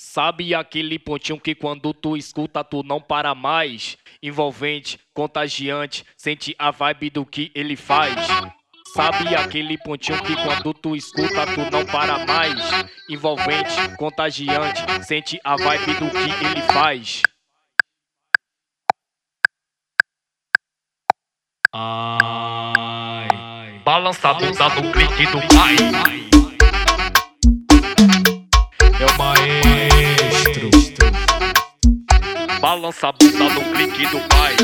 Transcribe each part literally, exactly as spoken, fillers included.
Sabe aquele pontinho que quando tu escuta tu não para mais? Envolvente, contagiante, sente a vibe do que ele faz. Sabe aquele pontinho que quando tu escuta tu não para mais? Envolvente, contagiante, sente a vibe do que ele faz. Ai, balança a bunda no clique do pai. É o maestro. Balança a bunda no clique do pai.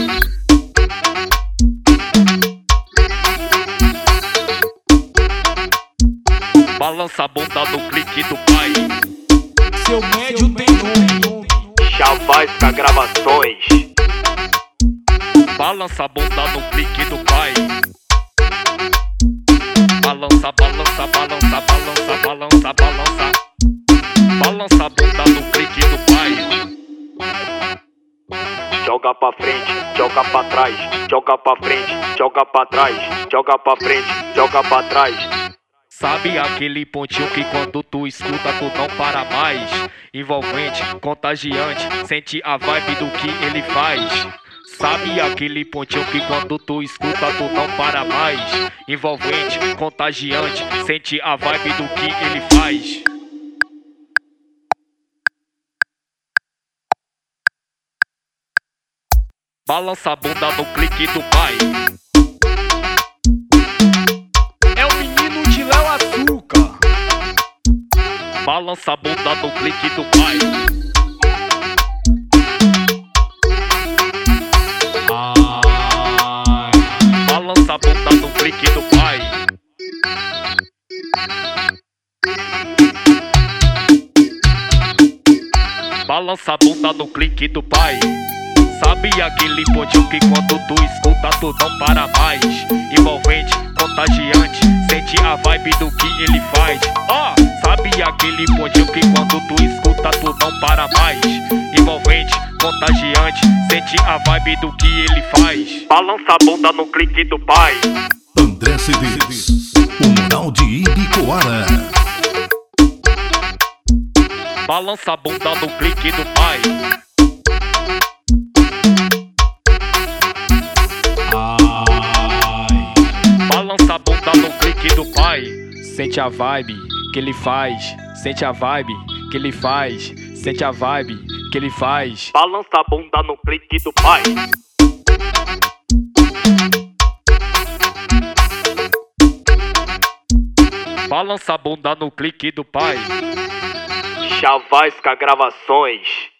Balança a bunda no clique do pai. Seu médio tem nome. Chavasca Gravações. Balança a bunda no clique do pai. Balança, balança, balança, balança, balança, balança. Balança a bunda no clique do pai. Joga pra frente, joga pra trás. Joga pra frente, joga pra trás. Joga pra frente, joga pra trás. Sabe aquele pontinho que quando tu escuta tu não para mais? Envolvente, contagiante, sente a vibe do que ele faz. Sabe aquele pontinho que quando tu escuta tu não para mais? Envolvente, contagiante, sente a vibe do que ele faz. Balança a bunda no clique do pai. É o menino de Léo Açúcar. Balança a bunda no clique do pai. Ai, balança a bunda no clique do pai. Balança a bunda no clique do pai. Sabe aquele pontinho que quando tu escuta tu não para mais? Envolvente, contagiante, sente a vibe do que ele faz. Ó, oh, sabe aquele pontinho que quando tu escuta tu não para mais? Envolvente, contagiante, sente a vibe do que ele faz. Balança a bunda no clique do pai. André C Ds, o Mural de Ibicoara. Balança a bunda no clique do pai. Balança a bunda no clique do pai. Sente a vibe que ele faz. Sente a vibe que ele faz. Sente a vibe que ele faz. Balança a bunda no clique do pai. Balança a bunda no clique do pai. Chavasca Gravações.